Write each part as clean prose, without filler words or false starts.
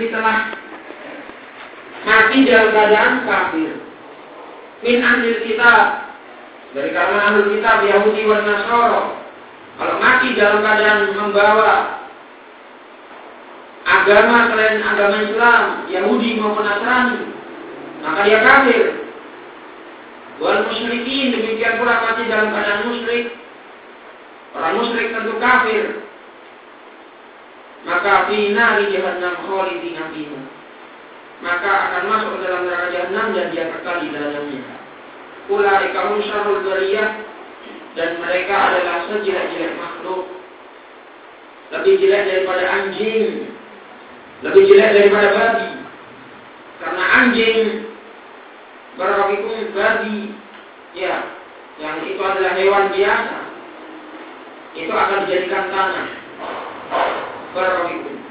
telah mati dalam keadaan kafir. Min ahlil kitab, dari kalangan ahlul kitab Yahudi dan Nasara, kalau mati dalam keadaan membawa agama selain agama Islam, Yahudi maupun Nasrani, maka dia kafir. Wal musyrikin, demikian pula mati dalam keadaan musyrik. Orang musyrik tentu kafir. Maka fi nari jahannam khalidina fiha, maka akan masuk ke dalam neraka jahanam dan dia kekal di dalamnya. Ulaika hum syarrul bariyah, dan mereka adalah sejelek-jelek makhluk. Lebih jelek daripada anjing, lebih jelek daripada babi. Karena anjing, barakallahu babi, ya, yang itu adalah hewan biasa, itu akan dijadikan tanah. Barakallahu.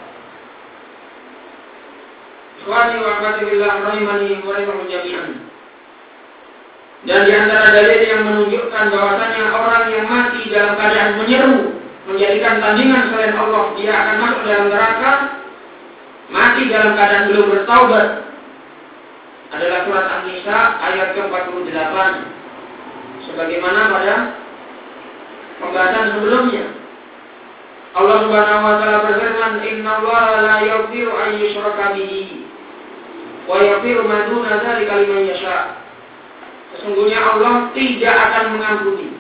Ikhwani wa akhwati billah rahimani wa rahimakum jami'an. Dan di antara dalil yang menunjukkan bahwasanya orang yang mati dalam keadaan menyeru, menjadikan tandingan selain Allah, dia akan masuk dalam neraka, mati dalam keadaan belum bertaubat, adalah surat An-Nisa ayat ke-48. Sebagaimana pada pembahasan sebelumnya, Allah Subhanahu wa taala berfirman, "Innallaha la yaghfiru an yushraka bihi wa yaghfiru ma duna dzalika liman yasha." Sesungguhnya Allah tidak akan mengampuni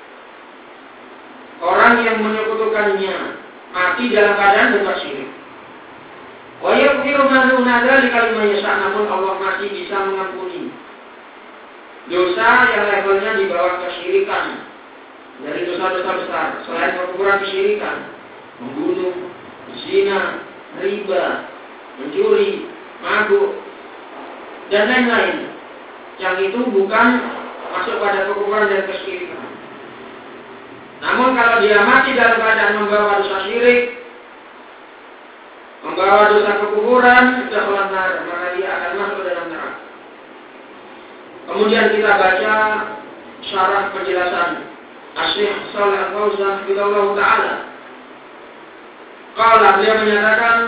orang yang menyekutukannya mati dalam keadaan berbuat syirik. Wa yaghfiru ma duna dzalika liman yasha, namun Allah masih bisa mengampuni dosa yang levelnya di bawah kesyirikan, dari dosa-dosa besar selain perbuatan kesyirikan, membunuh, zina, riba, mencuri, mabuk, dan lain-lain. Yang itu bukan masuk pada kekufuran dan kesyirikan. Namun kalau dia mati dalam keadaan membawa dosa syirik, membawa dosa kekufuran, dakhala nar, maka dia akan masuk dalam neraka. Kemudian kita baca syarah penjelasan Asy-Syaikh Shalih Al-Fauzan hafizahullah taala. Qala, beliau menyatakan,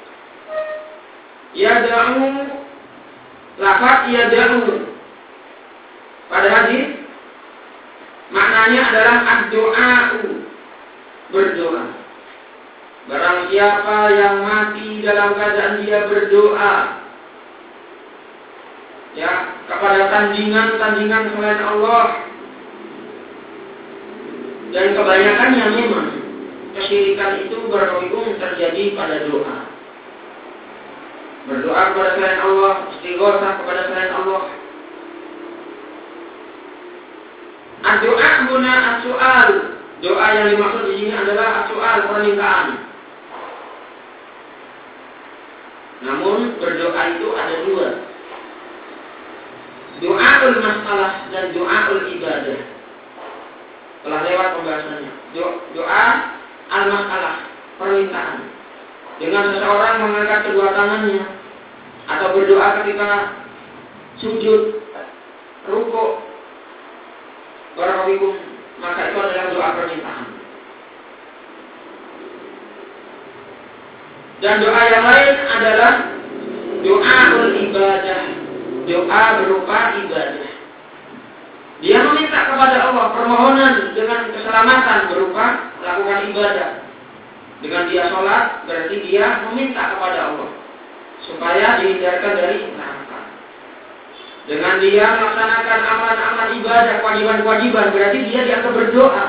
yad'u, lafaz yad'u pada hadis maknanya adalah ad-du'a'u, berdoa. Barang siapa yang mati dalam keadaan dia berdoa, ya, kepada tandingan-tandingan selain Allah, dan kebanyakannya memang kesyirikan itu berujung terjadi pada doa. Berdoa kepada selain Allah, istighosah kepada selain Allah. Doa guna as-su'al. Doa yang dimaksud di sini adalah as-su'al, permintaan. Namun berdoa itu ada dua. Doaul masalah dan doaul ibadah. Telah lewat pembahasannya. Doa al-masalah, permintaan. Dengan seseorang mengangkat kedua tangannya atau berdoa ketika sujud, rukuk, barakallahu, maka itu adalah doa permintaan. Dan doa yang lain adalah doaul ibadah, doa berupa ibadah. Dia meminta kepada Allah permohonan dengan keselamatan berupa melakukan ibadah. Dengan dia sholat, berarti dia meminta kepada Allah supaya dihindarkan dari neraka. Dengan dia melaksanakan amalan-amalan ibadah, kewajiban-kewajiban, berarti dia dianggap berdoa.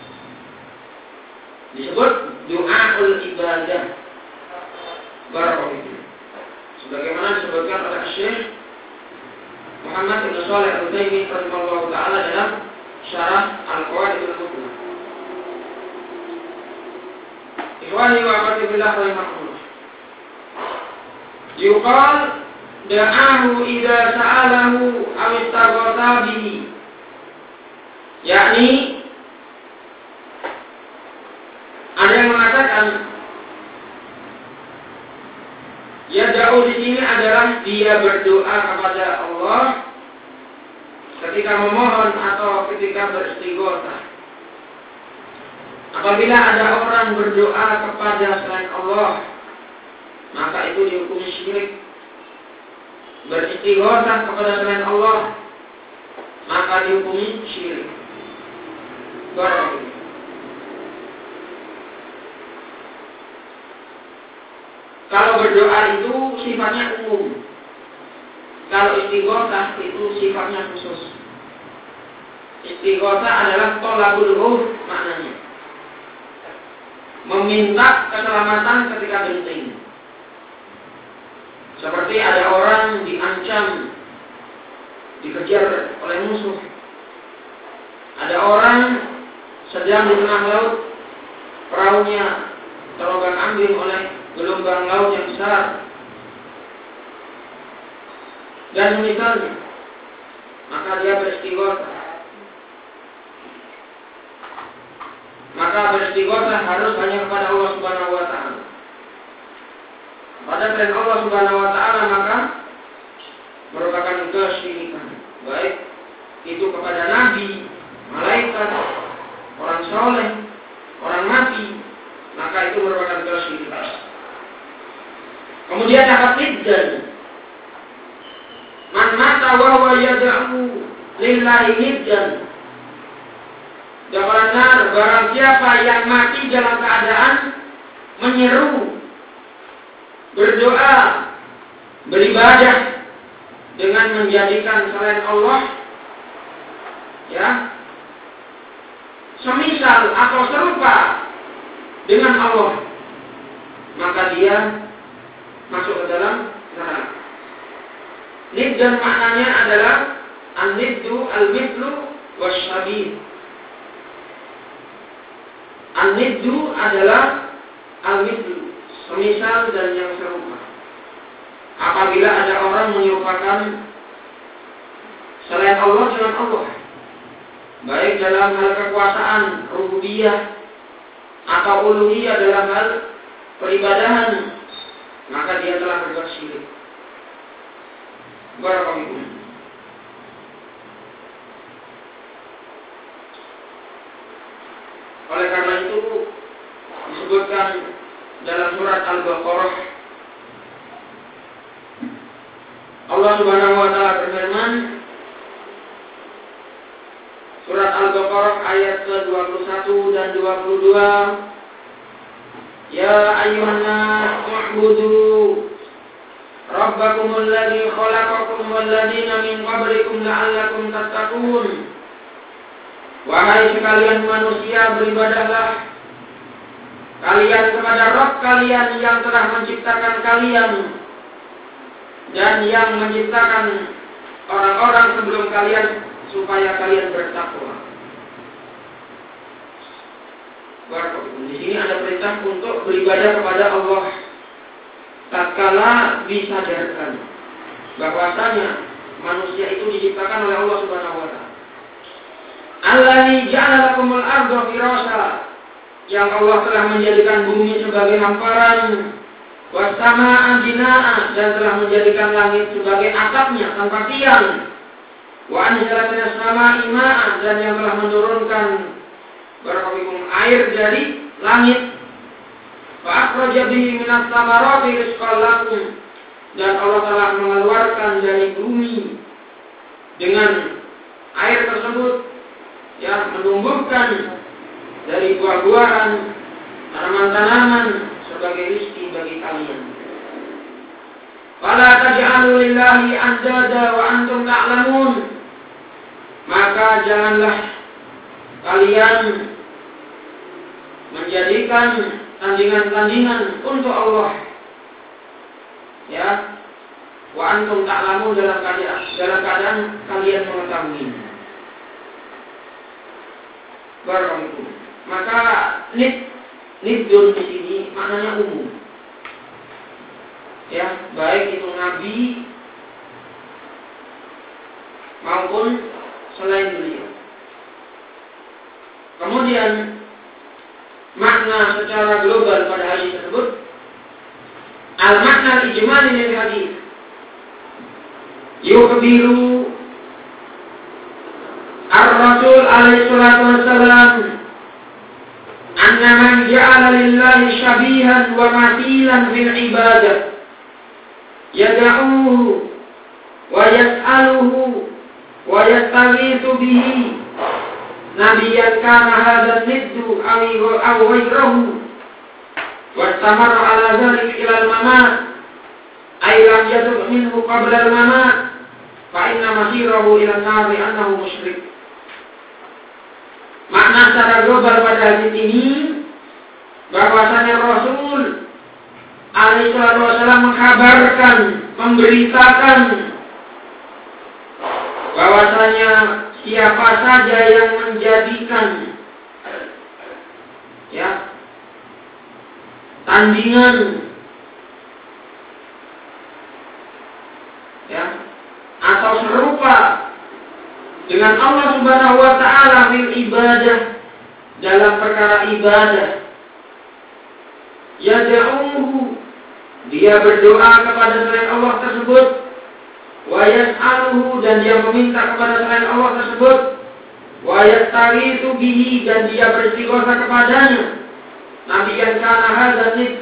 Disebut doaul ibadah. Barakallahu. Sebagaimana disebutkan oleh Syekh Muhammad bin Shalih Al-Utsaimin rahimahullah taala dalam syarah Al-Qawaidul Muthlah. Ikhwani wa akhwati billah rahimakumullah. Yuqal da'ahu idza sa'alahu aw istaghatha bihi. Yakni ada yang mengatakan ya da'u di sini adalah dia berdoa kepada Allah ketika memohon atau ketika beristighotsah. Apabila ada orang berdoa kepada selain Allah, maka itu dihukumi syirik. Beristighatsah kepada selain Allah, maka dihukumi syirik. Barakallahu. Kalau berdoa itu sifatnya umum. Kalau istighatsah itu sifatnya khusus. Istighatsah adalah thalabul ruh maknanya. Meminta keselamatan ketika genting. Seperti ada orang diancam, dikejar oleh musuh. Ada orang sedang di tengah laut, perahunya terombang-ambing oleh gelombang laut yang besar. Dan misalnya, maka dia beristighatsah. Maka beristighatsah harus hanya kepada Allah Subhanahu wa taala. Pada selain Allah Subhanahu wa taala maka merupakan kesyirikan. Baik itu kepada nabi, malaikat, orang soleh, orang mati, maka itu merupakan kesyirikan. Kemudian dapat niddan. Man mata wa huwa yad'u lillahi niddan. Dakhalan nar, barang siapa yang mati dalam keadaan menyeru, berdoa, beribadah dengan menjadikan selain Allah, ya, semisal atau serupa dengan Allah, maka dia masuk ke dalam neraka. Niddan maknanya adalah an-niddu al-mithlu wasyabih. An-niddu adalah al-mithlu, semisal dan yang serupa. Apabila ada orang menyerupakan selain Allah dengan Allah, baik dalam hal kekuasaan rububiyah atau uluhiyah dalam hal peribadahan, maka dia telah berbuat syirik. Barakallahu. Oleh karena itu disebutkan dalam surat Al-Baqarah, Allah Subhanahu wa taala berfirman, surat Al-Baqarah ayat ke-21 dan 22, Ya ayyuhan nas u'budu rabbakumul ladzi khalaqakum wal ladzina min qablikum la'allakum tattaqun. Wahai sekalian manusia, beribadahlah kalian kepada Rabb kalian yang telah menciptakan kalian dan yang menciptakan orang-orang sebelum kalian supaya kalian bertakwa. Di sini ada perintah untuk beribadah kepada Allah. Tatkala disadarkan bahwasanya manusia itu diciptakan oleh Allah Subhanahu wa taala. Allazi ja'ala lakumul arda firasha, yang Allah telah menjadikan bumi sebagai hamparan, was samaa'a binaa'a, dan telah menjadikan langit sebagai atapnya tanpa tiang, wa anzala minas samaa'i maa'an, dan yang telah menurunkan barakallahu air dari langit, fa akhraja bihi minas samarati rizqan lakum, dan Allah telah mengeluarkan dari bumi dengan air tersebut yang menumbuhkan dari buah-buahan, tanaman-tanaman sebagai rezeki bagi kalian. Fala taj'alu lillahi andada wa antum ta'lamun. Maka janganlah kalian menjadikan tandingan-tandingan untuk Allah. Ya, wa antum ta'lamun, dalam keadaan kalian mengetahui. Barakallahu. Maka nidun di sini maknanya umum. Ya, baik itu nabi maupun selain beliau. Kemudian makna secara global pada hadis tersebut, al-makna ijmali lil hadis yukhbiru Ar-Rasul alaihi salatu wassalam anna man ja'ala lillahi syabihan wa mathilan fil ibadah yad'uhu wa yas'aluhu wa yastaghithu bihi nabiyan kana hadha niddu aw ghayruhu wa istamara ala dhalik ila al-mamat ay lam yatub minhu qabla al-mamat fa inna masirahu ila an-nar annahu musyrik. Makna secara global pada hadis ini bahwasanya Rasul alaihi wasallam mengkabarkan, memberitakan bahwasanya siapa saja yang menjadikan tandingan atau serupa dengan Allah Subhanahu wa taala fil ibadah, dalam perkara ibadah, yad'uhu, dia berdoa kepada selain Allah tersebut, wa yas'aluhu, dan dia meminta kepada selain Allah tersebut, wa yastaghithu bihi, dan dia beristighosa kepadanya, nabi yang kana hadzal,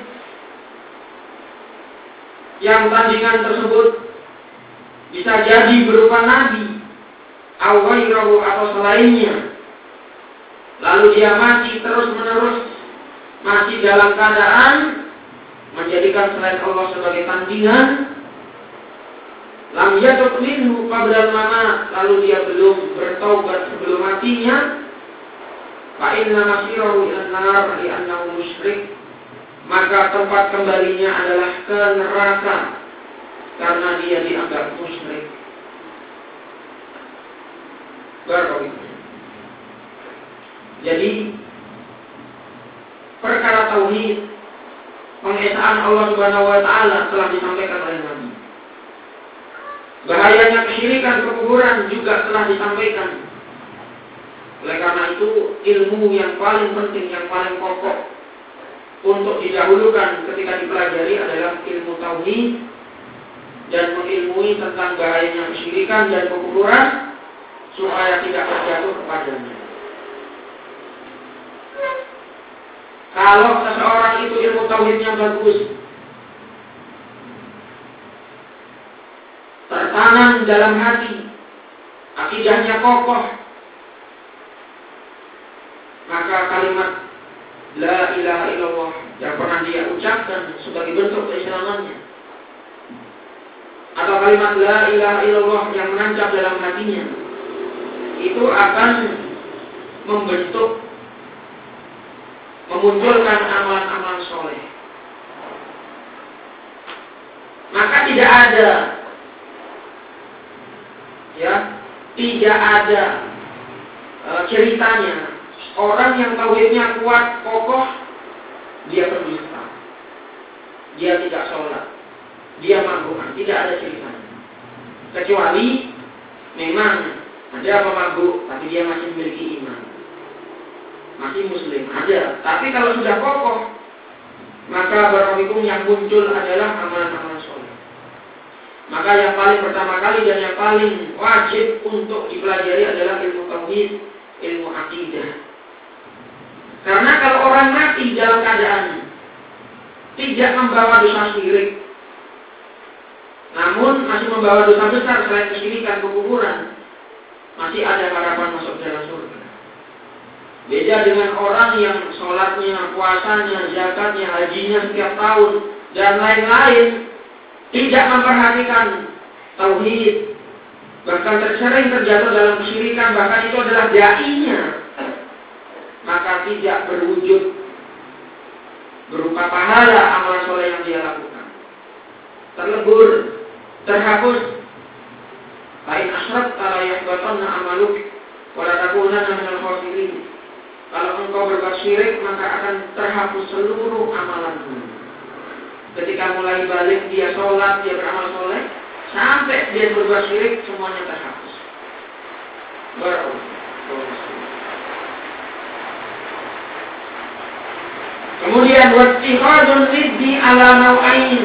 yang tandingan tersebut bisa jadi berupa nabi awairahu atau selainnya, lalu dia mati terus menerus, masih dalam keadaan menjadikan selain Allah sebagai tandingan, lam yatub minhu qabla al-mamat, lalu dia belum bertaubat sebelum matinya, fa inna masirahu ila an-nar li'annahu musyrik, maka tempat kembalinya adalah ke neraka karena dia dianggap musyrik. Jadi perkara tauhid, pengesaan Allah Subhanahu wa taala telah disampaikan oleh Nabi. Bahayanya kesyirikan, kekufuran juga telah disampaikan. Oleh karena itu, ilmu yang paling penting, yang paling pokok untuk didahulukan ketika dipelajari adalah ilmu tauhid dan mengilmui tentang bahayanya kesyirikan dan kekufuran supaya tidak terjatuh kepadanya. Kalau seseorang itu ilmu tauhidnya bagus, tertanam dalam hati, akidahnya kokoh, maka kalimat la ilaha illallah yang pernah dia ucapkan sebagai bentuk keislamannya, atau kalimat la ilaha illallah yang menancap dalam hatinya, itu akan membentuk, memunculkan amalan-amalan soleh. Maka tidak ada ceritanya orang yang tauhidnya kuat, kokoh, dia berdusta, dia tidak sholat, dia mabuk, tidak ada ceritanya. Kecuali memang ada pemabuk, tapi dia masih memiliki iman, masih muslim, ada. Tapi kalau sudah kokoh, maka barakallahu yang muncul adalah amalan-amalan soleh. Maka yang paling pertama kali dan yang paling wajib untuk dipelajari adalah ilmu tauhid, ilmu akidah. Karena kalau orang mati dalam keadaan tidak membawa dosa syirik, namun masih membawa dosa besar selain kesyirikan, kekufuran, masih ada harapan masuk dalam surga. Beda dengan orang yang sholatnya, puasanya, zakatnya, hajinya setiap tahun, dan lain-lain, tidak memperhatikan tauhid, bahkan sering terjatuh dalam kesyirikan, bahkan itu adalah dai-nya, maka tidak berwujud berupa pahala amal soleh yang dia lakukan. Terlebur, terhapus. Lain asyrak ala yahbatanna amaluk wa la takunanna minal khasirin. Kalau engkau berbuat syirik, maka akan terhapus seluruh amalanmu. Ketika mulai balik dia sholat, dia beramal soleh, sampai dia berbuat syirik, semuanya terhapus. Kemudian wattikhadun niddi ala nau'ain,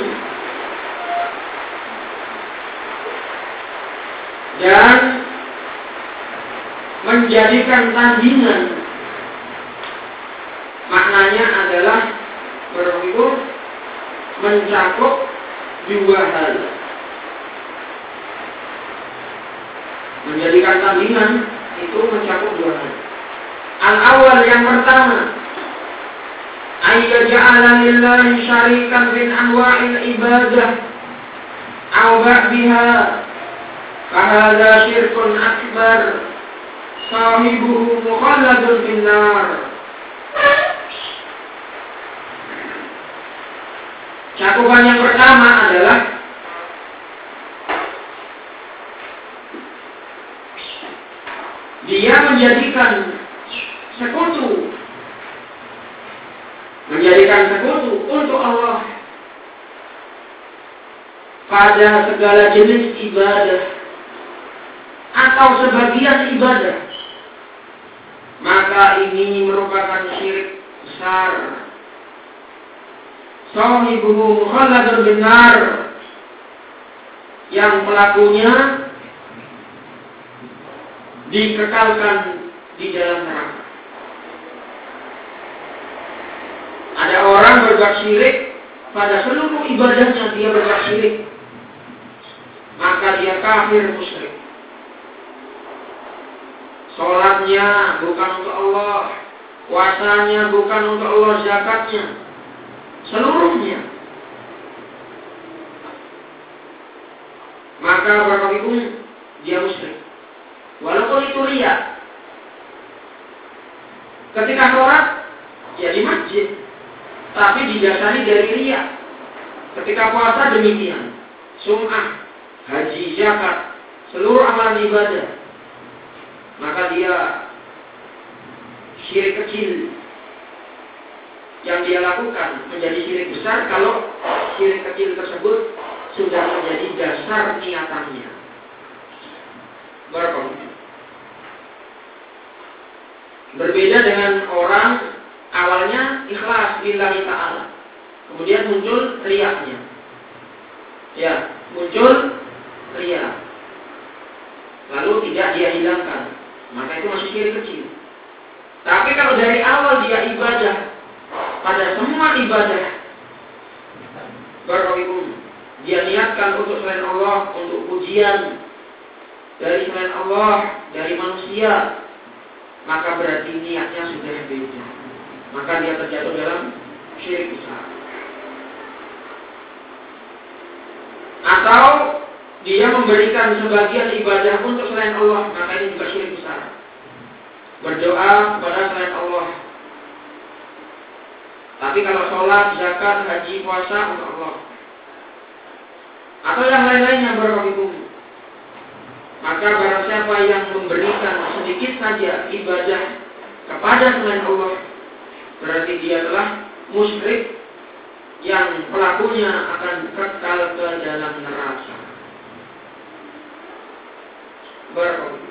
dan menjadikan tandingan. Makna maknanya adalah itu mencakup dua hal. Menjadikan tandingan itu mencakup dua hal. Al-awwal yang pertama, ayyaja'ala lillahi syarikan min anwa'il ibadah aw ba'biha fahadha syirkun akbar sahibuhu mukhalladun finnar. Cakupan yang pertama adalah dia menjadikan sekutu untuk Allah pada segala jenis ibadah atau sebagian ibadah, maka ini merupakan syirik besar. Sahibuhu mukhalladun binnar, yang pelakunya dikekalkan di dalam neraka. Ada orang berbuat syirik pada seluruh ibadahnya, dia berbuat syirik, maka dia kafir musyrik. Sholatnya bukan untuk Allah, puasanya bukan untuk Allah, zakatnya, seluruhnya. Maka barakallahu dia musyrik. Walaupun itu riya. Ketika sholat, ya di masjid, tapi didasari dari riya. Ketika puasa demikian, sum'ah, haji, zakat, seluruh amalan ibadah, maka dia syirik kecil. Yang dia lakukan menjadi syirik besar kalau syirik kecil tersebut sudah menjadi dasar niatannya. Barakallahu. Berbeda dengan orang awalnya ikhlas lillahi ta'ala, kemudian muncul riyaknya. Ya, muncul riya, lalu tidak dia hilangkan, maka itu masih syirik kecil. Tapi kalau dari awal dia ibadah, pada semua ibadah, barakallahu, dia niatkan untuk selain Allah, untuk pujian dari selain Allah, dari manusia, maka berarti niatnya sudah beda. Maka dia terjatuh dalam syirik besar. Atau dia memberikan sebagian ibadah untuk selain Allah, maka ini juga syirik besar. Berdoa kepada selain Allah. Tapi kalau sholat, zakat, haji, puasa untuk Allah, atau yang lain-lainnya barakallahu, maka barang siapa yang memberikan sedikit saja ibadah kepada selain Allah, berarti dia telah musyrik yang pelakunya akan kekal ke dalam neraka. Barakallahu.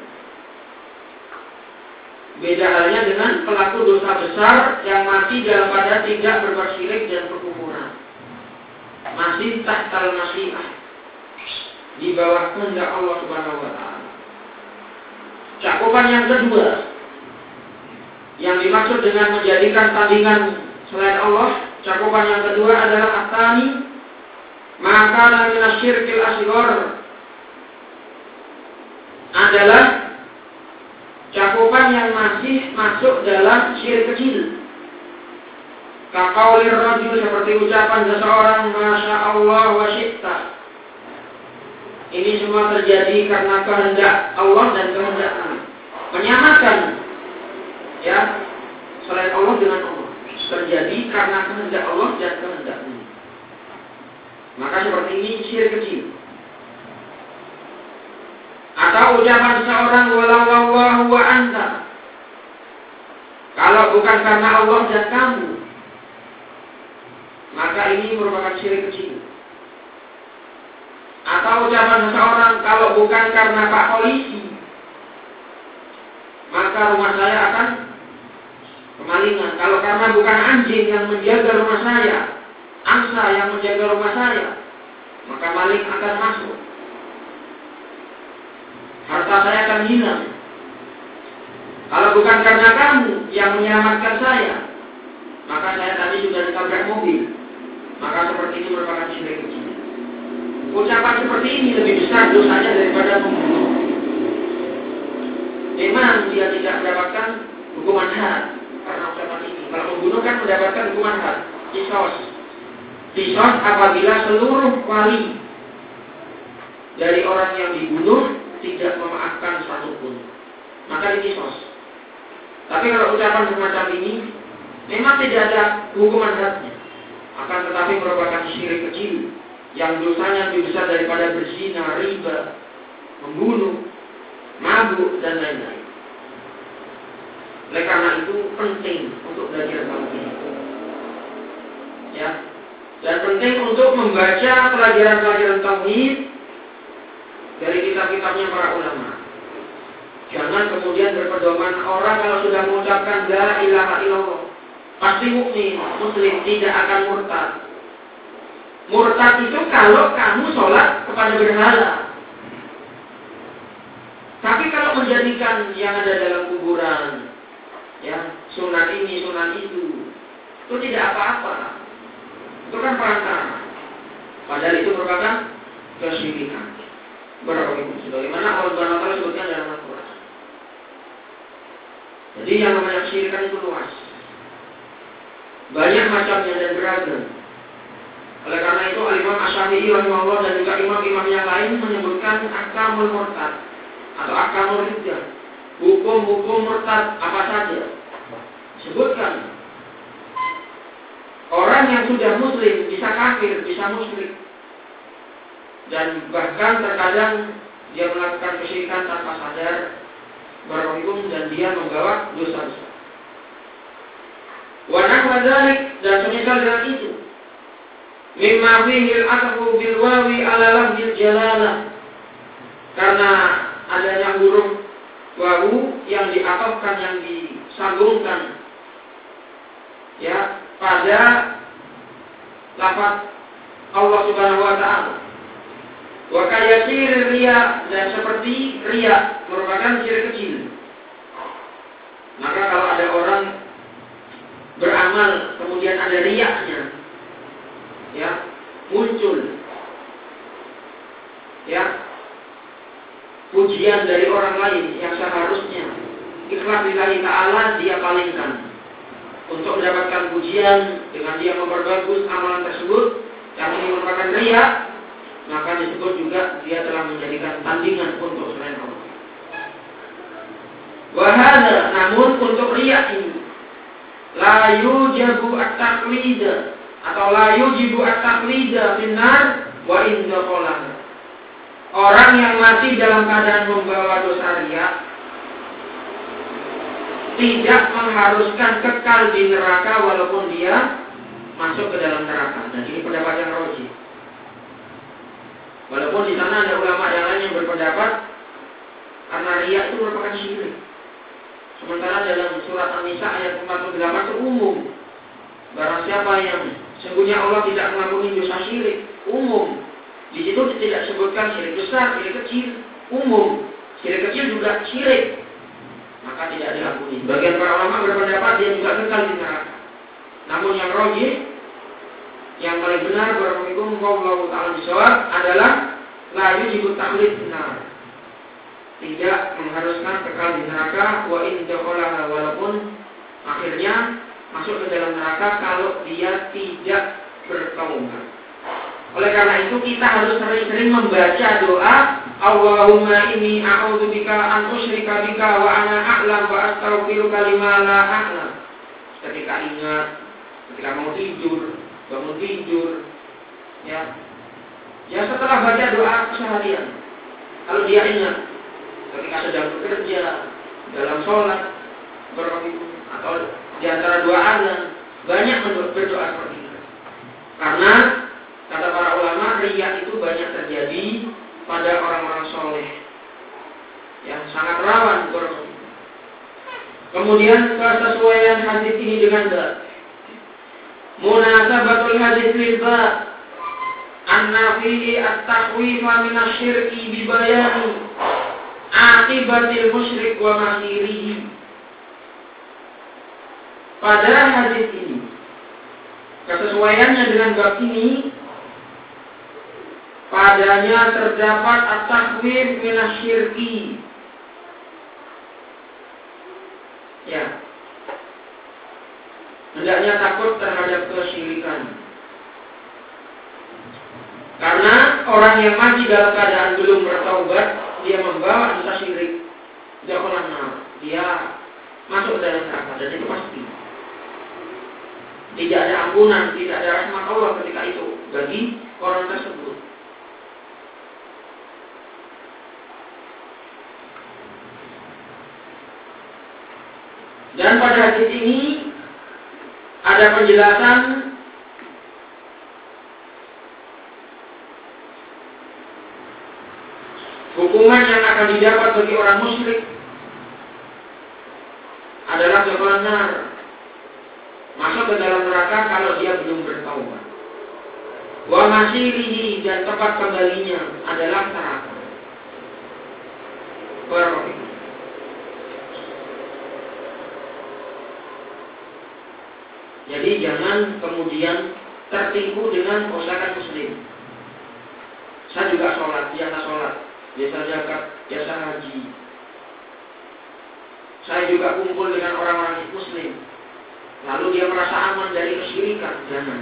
Beda halnya dengan pelaku dosa besar yang masih dalam keadaan tidak berbuat syirik dan perkufuran, masih tahtal masyiah, di bawah kehendak Allah Subhanahu wa taala. Cakupan yang kedua yang dimaksud dengan menjadikan tandingan selain Allah, cakupan yang kedua adalah at-tani maka minasyirkil asghar, adalah cakupan yang masih masuk dalam syirik kecil. Kaqaulir rajul, seperti ucapan seseorang masya Allah wa syi'ta. Ini semua terjadi karena kehendak Allah dan kehendaknya. Menyamakan ya selain Allah dengan Allah, terjadi karena kehendak Allah dan kehendaknya. Maka seperti ini syirik kecil. Atau ucapan seseorang walau wallahu wa anta, kalau bukan karena Allah dan kamu, maka ini merupakan syirik kecil. Atau ucapan seseorang kalau bukan karena Pak Polisi, maka rumah saya akan kemalingan. Kalau karena bukan anjing yang menjaga rumah saya, angsa yang menjaga rumah saya, maka maling akan masuk. Harta saya akan hilang. Kalau bukan karena kamu yang menyelamatkan saya, maka saya tadi sudah ditabrak mobil. Maka seperti ini merupakan syirik kecil. Ucapan seperti ini lebih besar dosanya daripada membunuh. Memang dia tidak mendapatkan hukuman had karena ucapan ini. Kalau membunuh kan mendapatkan hukuman had, qisas. Qisas apabila seluruh wali dari orang yang dibunuh tidak memaafkan satupun, maka diqisas. Tapi kalau ucapan semacam ini memang tidak ada hukuman hadnya, akan tetapi merupakan syirik kecil yang dosanya lebih besar daripada berzina, riba, membunuh, mabuk dan lain-lain. Oleh karena itu penting untuk belajar tauhid, ya, dan penting untuk membaca pelajaran-pelajaran tauhid dari kitab-kitabnya para ulama. Jangan kemudian berpedoman orang kalau sudah mengucapkan la ilaha illallah pasti mukmin, muslim, tidak akan murtad. Murtad itu kalau kamu sholat kepada berhala. Tapi kalau menjadikan yang ada dalam kuburan, ya, sunat ini, sunat itu tidak apa-apa. Itu kan perantara. Padahal itu merupakan kesyirikan. Barakallahu sebagaimana Allah Subhanahu wa taala sebutkan dalam Al-Qur'an. Jadi yang namanya kesyirikan itu luas. Banyak macamnya dan beragam. Oleh karena itu Al-Imam Asy-Syafi'i rahimahullah dan juga imam-imam yang lain menyebutkan ahkamul murtad atau ahkamul riddah. Hukum-hukum murtad apa saja? Sebutkan. Orang yang sudah muslim bisa kafir, bisa musyrik. Dan bahkan terkadang dia melakukan kesyirikan tanpa sadar, berhukum dan dia membawa dosa besar. Wa nahwa dzalik, dan semisal dengan itu. Mimma fihi al-atfu bil wawi ala lafzil jalalah. Karena adanya huruf wawu yang diatofkan, yang disambungkan, ya, pada lafaz Allah Subhanahu wa taala. Wa kayasir riya, dan seperti riya merupakan syirik kecil. Maka kalau ada orang beramal kemudian ada riyanya, ya, muncul, ya, pujian dari orang lain yang seharusnya ikhlas lillahi ta'ala dia palingkan untuk mendapatkan pujian dengan dia memperbagus amalan tersebut, yang ini merupakan riya, maka disebut juga dia telah menjadikan tandingan untuk selain Allah. Wahada, namun untuk riya ini la yujibu at-taqlid atau la yujibu at-taqlid finnar wa in dakhala. Orang yang mati dalam keadaan membawa dosa riya tidak mengharuskan kekal di neraka walaupun dia masuk ke dalam neraka. Dan ini pendapat yang rajih. Walaupun di sana ada ulama yang lain yang berpendapat karena riya itu merupakan syirik. Sementara dalam surat An-Nisa ayat 48 itu umum. Barang siapa yang sesungguhnya Allah tidak mengampuni dosa syirik, umum. Di situ tidak disebutkan syirik besar, syirik kecil, umum. Syirik kecil juga syirik, maka tidak diampuni. Bagian para ulama berpendapat dia juga kekal di neraka. Namun yang rajih, yang paling benar barakallahu wallahu ta'ala bisawab adalah la yujibu taqlid finnar. Tidak mengharuskan kekal di neraka wa in dakhala, walaupun akhirnya masuk ke dalam neraka kalau dia tidak bertaubat. Oleh karena itu kita harus sering-sering membaca doa Allahumma inni a'udzubika an usyrika bika wa ana a'lam wa astaghfiruka lima la a'lam. Ketika ingat, ketika mau tidur, bangun tidur, ya setelah baca doa seharian. Kalau dia ingat ketika sedang bekerja, dalam sholat, atau di antara dua azan, banyak berdoa seperti itu. Karena kata para ulama, riya itu banyak terjadi pada orang-orang soleh yang sangat rawan berdoa. Kemudian kesesuaian hadis ini dengan bab. Munasabatul hadis lil bab. Anna fihi at-takhwifa min asy-syirki bi bayani akibatil musyrik wa masirihi. Pada hadis ini Kesesuaiannya dengan bab ini, padanya terdapat at-takhwif minasyirki. Ya. Hendaknya takut terhadap kesyirikan. Karena orang yang mati dalam keadaan belum bertaubat, dia membawa dosa syirik, dia masuk dalam neraka, dan itu pasti. Tidak ada ampunan, tidak ada rahmat Allah ketika itu bagi orang tersebut. Dan pada hadis ini ada penjelasan hukuman yang akan didapat bagi orang musyrik adalah benar, masuk ke dalam neraka kalau dia belum bertaubat. Wa masirihi, dan tempat kembalinya adalah neraka. Jadi jangan kemudian tertipu dengan masyarakat muslim. Saya juga sholat, biasa zakat, biasa haji. Saya juga kumpul dengan orang-orang muslim. Lalu dia merasa aman dari kesyirikan. Jangan.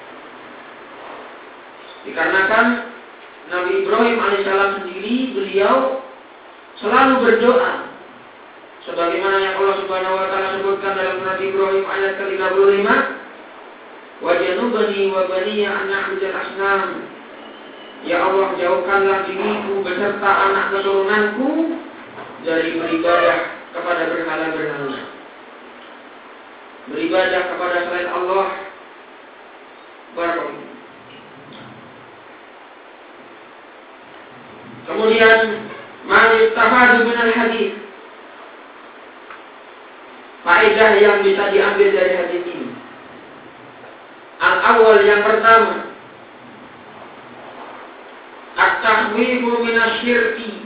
Dikarenakan Nabi Ibrahim alaihissalam sendiri, beliau selalu berdoa. Sebagaimana yang Allah Subhanahu wa taala sebutkan dalam surat Ibrahim ayat ke-35, "Wa janubani wa baniya an na'budal asnam." Ya Allah, jauhkanlah diriku beserta anak keturunanku dari beribadah kepada berhala-berhala. Beribadah kepada selain Allah. Barakallahu. Kemudian, ma yustafadu min al-hadis. Faedah yang bisa diambil dari hadis ini. Al-awwal, yang pertama, at-takhwifu minasyirki.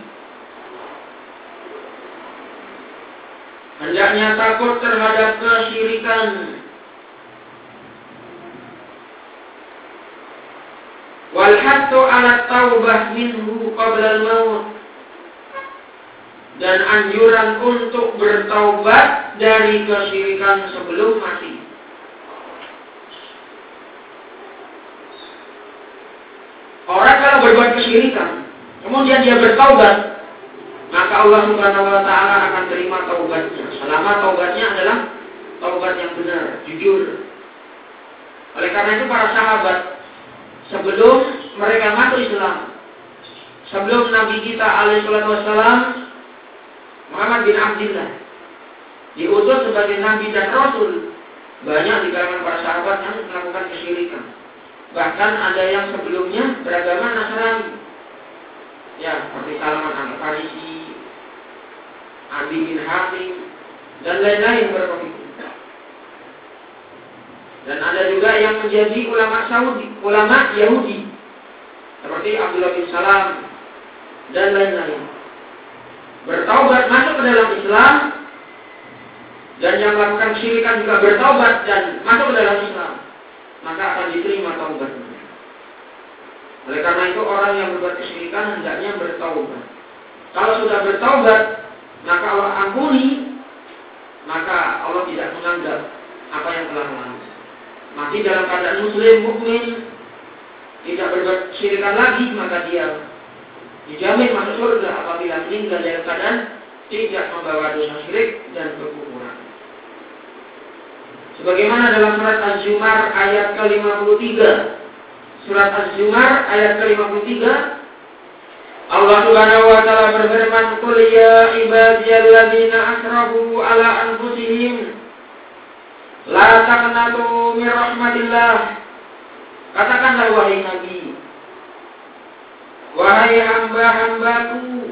Hendaknya takut terhadap kesyirikan. Wal hattu 'ala taubah minhu qabla al-maut. Dan anjuran untuk bertaubat dari kesyirikan sebelum mati. Orang kalau berbuat kesyirikan, kemudian dia bertaubat, maka Allah Subhanahu wa taala akan terima taubatnya. Selama taubatnya adalah taubat yang benar, jujur. Oleh karena itu para sahabat, sebelum mereka masuk Islam, sebelum Nabi kita alaihi wassalam Muhammad bin Abdullah diutus sebagai Nabi dan Rasul, banyak di kalangan para sahabat yang melakukan kesyirikan. Bahkan ada yang sebelumnya beragama Nasrani, ya, seperti Salman al-Farisi, Adi bin Hatim, dan lain-lain berkomitmen. Dan ada juga yang menjadi ulama Yahudi, seperti Abdullah bin Salam dan lain-lain. Bertaubat masuk ke dalam Islam, dan yang melakukan kesyirikan juga bertaubat dan masuk ke dalam Islam, maka akan diterima taubatnya. Oleh karena itu orang yang berbuat kesyirikan hendaknya bertaubat. Kalau sudah bertaubat, maka Allah ampuni, maka Allah tidak menganggap apa yang telah lalu. Mati dalam keadaan muslim, mukmin, tidak berbuat kesyirikan lagi, maka dia dijamin masuk surga apabila meninggal dalam keadaan tidak membawa dosa syirik dan kekufuran. Sebagaimana dalam surat Az-Zumar ayat ke-53. Surat Az-Zumar ayat ke-53, Allah Subhanahu wa taala berfirman, "Qul ya ibadiyalladzina asrafu ala anfusihim la taqnatu min rahmatillah." Katakanlah wahai Nabi, wahai hamba-hambaku,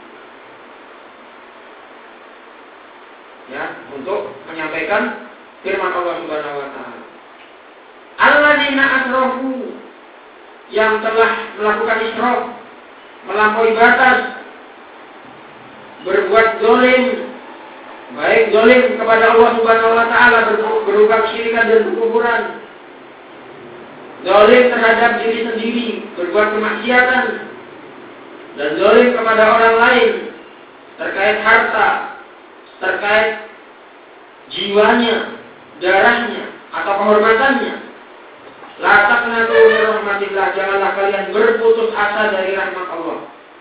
ya, untuk menyampaikan firman Allah Subhanahu wa taala. Alladzina asrafu, yang telah melakukan israf, melampaui batas, berbuat zalim, baik zalim kepada Allah Subhanahu wa taala berupa kesyirikan dan kekufuran, zalim terhadap diri sendiri, berbuat kemaksiatan, dan zalim kepada orang lain terkait harta, terkait jiwanya, darahnya, atau kehormatannya. La taqnatu min rahmatillah, janganlah kalian berputus asa dari rahmat Allah.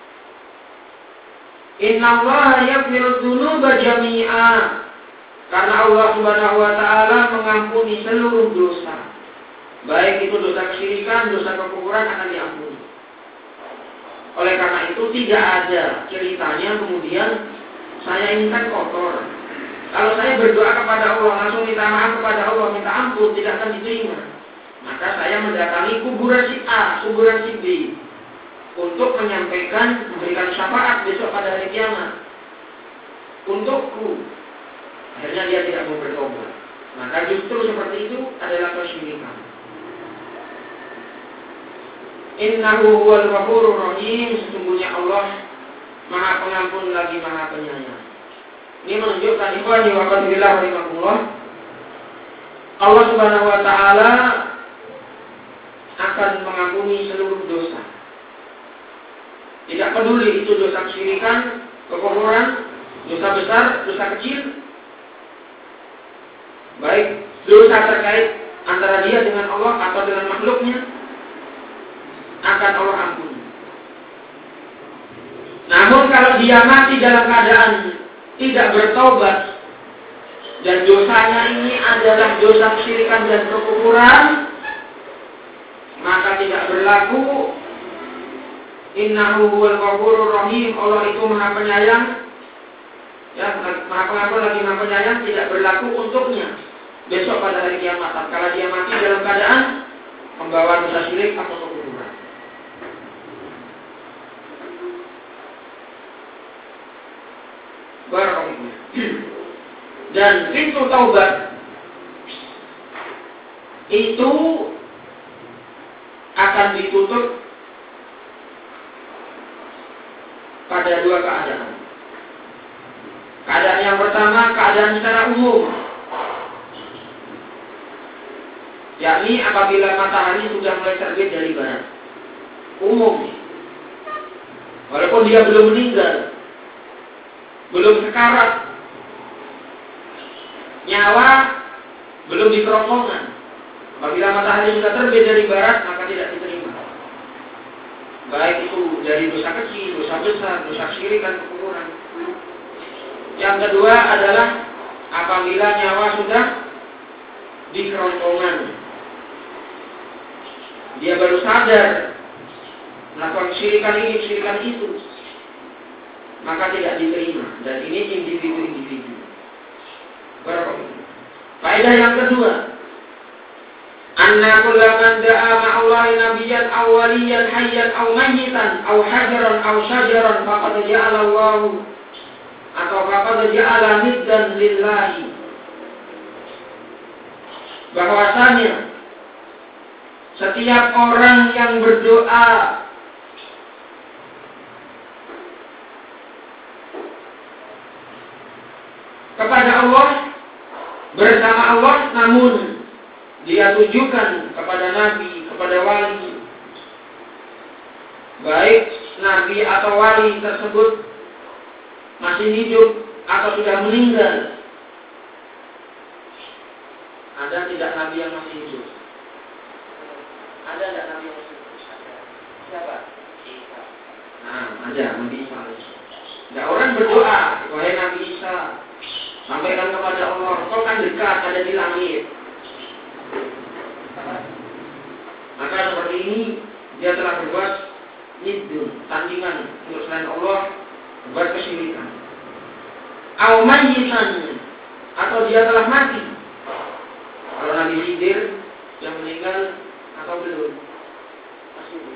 Innallaha yaghfiru dzunuba jami'a, karena Allah Subhanahu wa taala mengampuni seluruh dosa. Baik itu dosa kesyirikan, dosa kekufuran akan diampuni. Oleh karena itu tidak ada ceritanya kemudian saya inginkan kotor. Kalau saya berdoa kepada Allah, langsung minta maaf kepada Allah, minta ampun, tidak akan diterima. Maka saya mendatangi kuburan si A, kuburan si B, untuk menyampaikan, memberikan syafaat besok pada hari kiamat untukku. Akhirnya dia tidak mau bertobat. Maka justru seperti itu adalah kesyirikan. Innahu huwal ghafurur rahim, sesungguhnya Allah Maha Pengampun lagi Maha Penyayang. Ini menunjukkan ikhwani wa qadrillah rahimakumullah, Allah Subhanahu wa taala akan mengampuni seluruh dosa. Tidak peduli itu dosa kesyirikan, kekufuran, dosa besar, dosa kecil, baik dosa terkait antara dia dengan Allah atau dengan makhluknya, akan Allah ampuni. Namun kalau dia mati dalam keadaan tidak bertaubat dan dosanya ini adalah dosa kesyirikan dan kekufuran, maka tidak berlaku innahu huwal ghafurur rahim, Allah itu Maha Penyayang, ya, Maha Pengampun lagi Maha Penyayang, tidak berlaku untuknya besok pada hari kiamat kalau dia mati dalam keadaan membawa dosa syirik atau kekufuran. Barakallahu. Dan pintu taubat itu akan ditutup pada dua keadaan. Keadaan yang pertama, keadaan secara umum, yakni apabila matahari sudah mulai terbit dari barat, umum, walaupun dia belum meninggal, belum sekarat, nyawa belum di kerongkongan, apabila matahari sudah terbit dari barat, maka tidak diterima. Baik itu dari dosa kecil, dosa besar, dosa syirik dan kekufuran. Yang kedua adalah apabila nyawa sudah di kerongkongan, dia baru sadar melakukan syirikan ini, syirikan itu, maka tidak diterima. Dan ini individu-individu. Barakallahu. Faedah yang kedua, anna kullaman da'a ma'allahi nabiyyan aw waliyan hayyan aw mayyitan aw hajaran aw syajaran faqad ja'ala Allahu atau faqad ja'ala niddan lillahi. Bahwasanya setiap orang yang berdoa kepada Allah, bersama Allah, namun dia tujukan kepada nabi, kepada wali, baik nabi atau wali tersebut masih hidup atau sudah meninggal. Ada tidak nabi yang masih hidup? Ada tidak nabi yang masih hidup? Siapa? Isa. Nah, ada Nabi Isa. Ada orang berdoa, wahai Nabi Isa, sampaikan kepada Allah, kau kan dekat, ada di langit. Maka seperti ini dia telah berbuat nidun, tandingan untuk selain Allah, berbuat kesyirikan. Au mayyitan, atau dia telah mati. Kalau Nabi Khidir yang meninggal atau belum? Masih belum.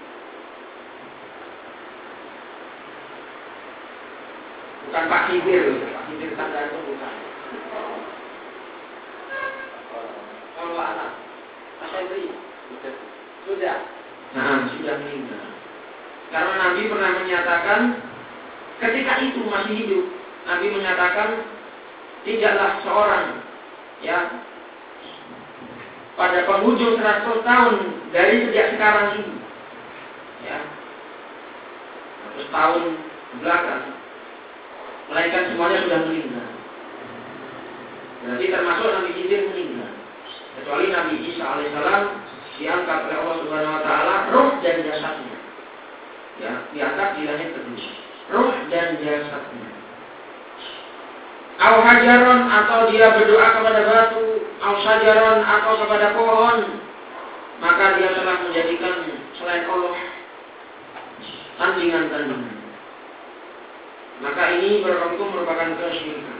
Bukan Pak Khidir, Pak Khidir tanda itu bukan. Kalau anak, Mas Ibri sudah. Nah, sudah meninggal. Karena Nabi pernah menyatakan ketika itu masih hidup, Nabi menyatakan tidaklah seorang pada penghujung 100 tahun dari sejak sekarang ini, ya, 100 tahun belakang, melainkan semuanya sudah meninggal. Berarti termasuk Nabi Khidir meninggal, kecuali Nabi Isa alaihissalam diangkat oleh Allah Subhanahu Wa Taala, roh dan jasadnya, ya, diangkat di langit kedua, roh dan jasadnya. Au hajaron, atau dia berdoa kepada batu, au sajaron, atau kepada pohon, maka dia telah menjadikan selain Allah tandingan-tandingan. Maka ini berlaku merupakan kesyirikan.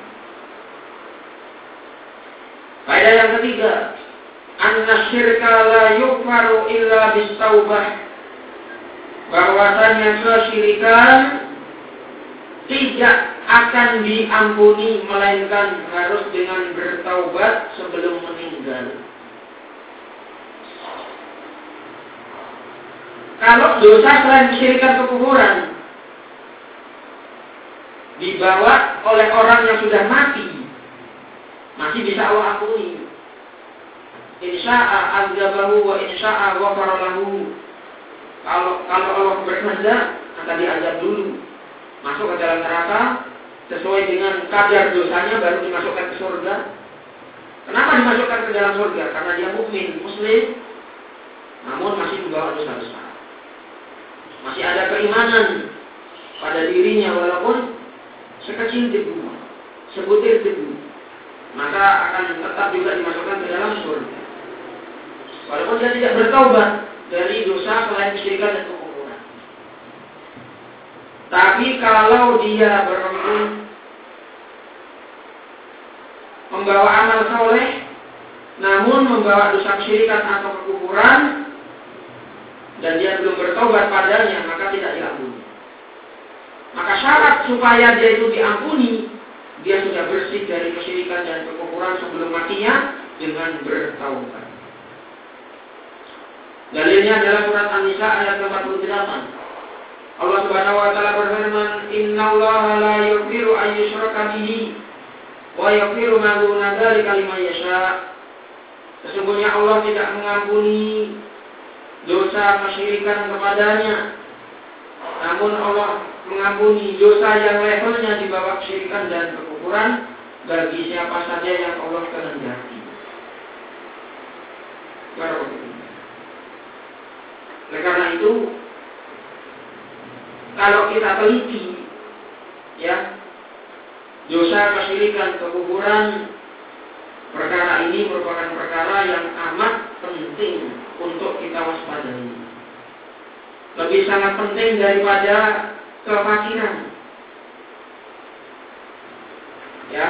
Faedah yang ketiga, anna syirka la yukfaru illa bistaubah, bahwasanya kesyirikan tidak akan diampuni melainkan harus dengan bertaubat sebelum meninggal. Kalau dosa selain kesyirikan kekufuran dibawa oleh orang yang sudah mati, masih bisa Allah ampuni. Insya'a azabahu wa insya'a ghafara lahu. Kalau Allah berkehendak akan diazab dulu, masuk ke dalam neraka sesuai dengan kadar dosanya, baru dimasukkan ke surga. Kenapa dimasukkan ke dalam surga? Karena dia mukmin, muslim, namun masih membawa dosa besar. Masih ada keimanan pada dirinya walaupun sekecil debu, sebutir debu, maka akan tetap juga dimasukkan ke dalam surga. Walaupun dia tidak bertaubat dari dosa selain kesyirikan dan kekufuran. Tapi kalau dia membawa amal soleh, namun membawa dosa kesyirikan atau kekufuran, dan dia belum bertobat padanya, maka tidak diampuni. Maka syarat supaya dia itu diampuni, dia sudah bersih dari kesyirikan dan kekufuran sebelum matinya dengan bertaubat. Dalilnya adalah surat An-Nisa ayat 48. Allah Subhanahu wa taala berfirman, "Innallaha la yaghfiru an yushraka bihi wa yaghfiru ma duna dzalika liman yasha." Sesungguhnya Allah tidak mengampuni dosa kesyirikan kepadanya, namun Allah mengampuni dosa yang levelnya di bawah kesyirikan dan kekufuran bagi siapa saja yang Allah kehendaki. Oleh karena itu, kalau kita teliti, ya, dosa kesyirikan, kekufuran, perkara ini merupakan perkara yang amat penting untuk kita waspadai. Lebih sangat penting daripada kefakiran. Ya.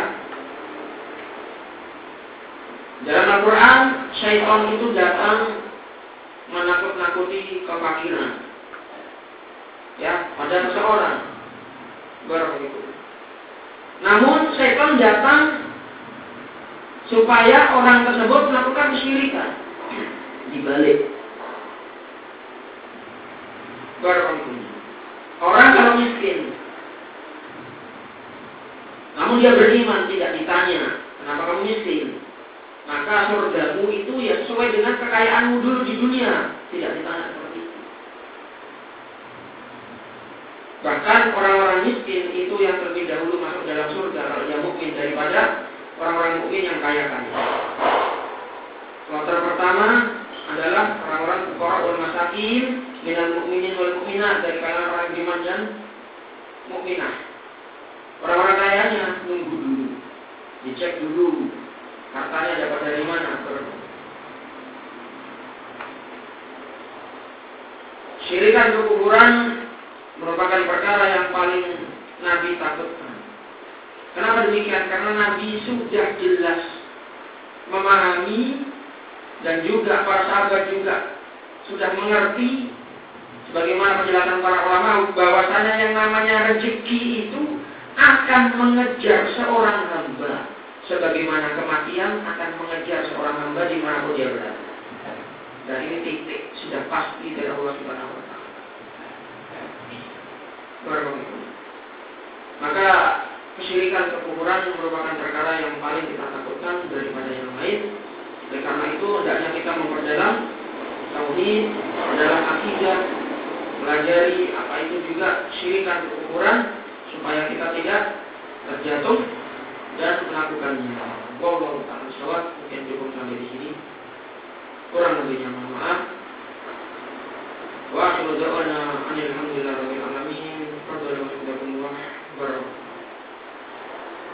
Dalam Al-Quran, syaitan itu datang menakut-nakuti kefakiran, ya, pada seseorang. Begitu. Namun syaitan datang supaya orang tersebut melakukan kesyirikan. Dibalik. Begitu. Orang kalau miskin, namun dia beriman, tidak ditanya kenapa kamu miskin, maka surgamu itu ya sesuai dengan kekayaanmu dulu di dunia, tidak ditanya seperti itu. Bahkan orang-orang miskin itu yang terlebih dahulu masuk dalam surga kalau dia mukmin daripada orang-orang mukmin yang kaya-kaya. Kloter pertama adalah orang-orang fuqara wal masakin minal mukminin wal mukminat, dari kalangan orang beriman dan mukminah. Orang-orang kayanya nunggu dulu, dicek dulu hartanya dapat dari mana. Syirikan kekufuran merupakan perkara yang paling Nabi takutkan. Kenapa demikian? Karena Nabi sudah jelas memahami, dan juga para sahabat juga sudah mengerti, sebagaimana penjelasan para ulama, bahwasanya yang namanya rezeki itu akan mengejar seorang hamba, sebagaimana kematian akan mengejar seorang hamba di mana pun dia berada. Dan ini titik sudah pasti dari Allah Subhanahu wa taala. Maka kesyirikan kekufuran merupakan perkara yang paling kita takutkan daripada yang lain. Oleh karena itu, hendaknya kita memperdalam tauhid, dalam akidah, pelajari apa itu juga syirikan kekufuran supaya kita tidak terjatuh dan melakukannya. Wallahu ta'ala shawab. Mungkin cukup sampai di sini. Kurang lebihnya mohon maaf. Wa akhiru da'wana